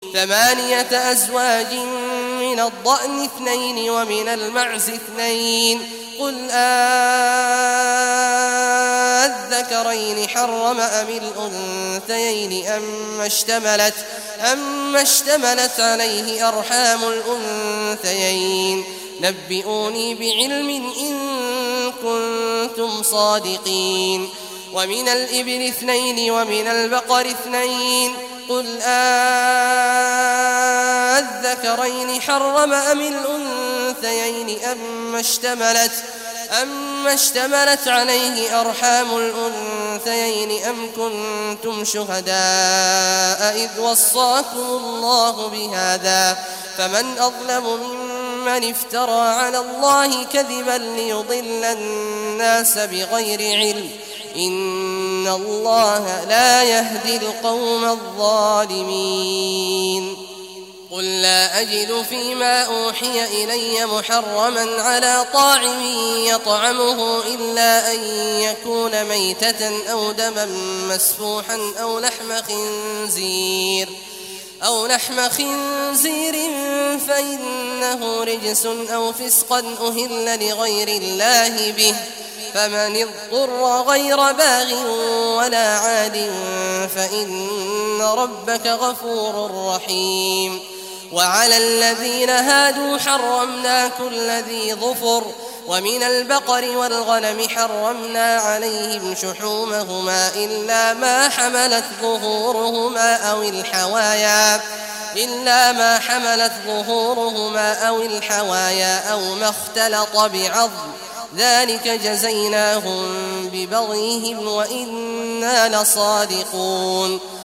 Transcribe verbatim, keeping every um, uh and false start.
ثمانية أزواج من الضأن اثنين ومن المعز اثنين قل أذكرين حرم أم الأنثيين أم اشتملت, أم اشتملت عليه أرحام الأنثيين نبئوني بعلم إن كنتم صادقين ومن الإبل اثنين ومن البقر اثنين قل أذكرين حرم أم الأنثيين أم اشتملت, أم اشتملت عليه أرحام الأنثيين أم كنتم شهداء إذ وصاكم الله بهذا فمن أظلم ممن افترى على الله كذبا ليضل الناس بغير علم إن الله لا يهدي القوم الظالمين قل لا أجد فيما أوحي إلي محرما على طاعم يطعمه إلا أن يكون ميتة أو دما مسفوحا أو لحم خنزير أو لحم خنزير فإنه رجس أو فسقا أهل لغير الله به فمن اضطر غير باغ ولا عاد فإن ربك غفور رحيم وعلى الذين هادوا حرمنا كل ذي ظفر ومن البقر والغنم حرمنا عليهم شحومهما إلا ما حملت ظهورهما أو الحوايا إلا ما حملت ظهورهما أو الحوايا أو ما اختلط بعظم ذلك جزيناهم ببغيهم وإنا لصادقون